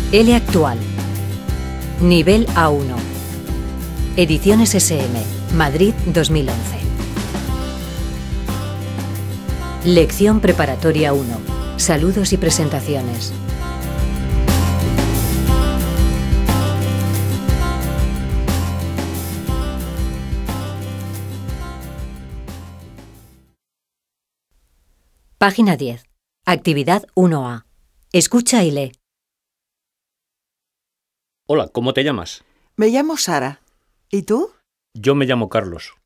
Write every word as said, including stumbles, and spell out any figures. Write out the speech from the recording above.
L actual. Nivel A uno. Ediciones S M, Madrid dos mil once. Lección preparatoria uno. Saludos y presentaciones. Página diez. Actividad uno A. Escucha y lee. Hola, ¿cómo te llamas? Me llamo Sara. ¿Y tú? Yo me llamo Carlos.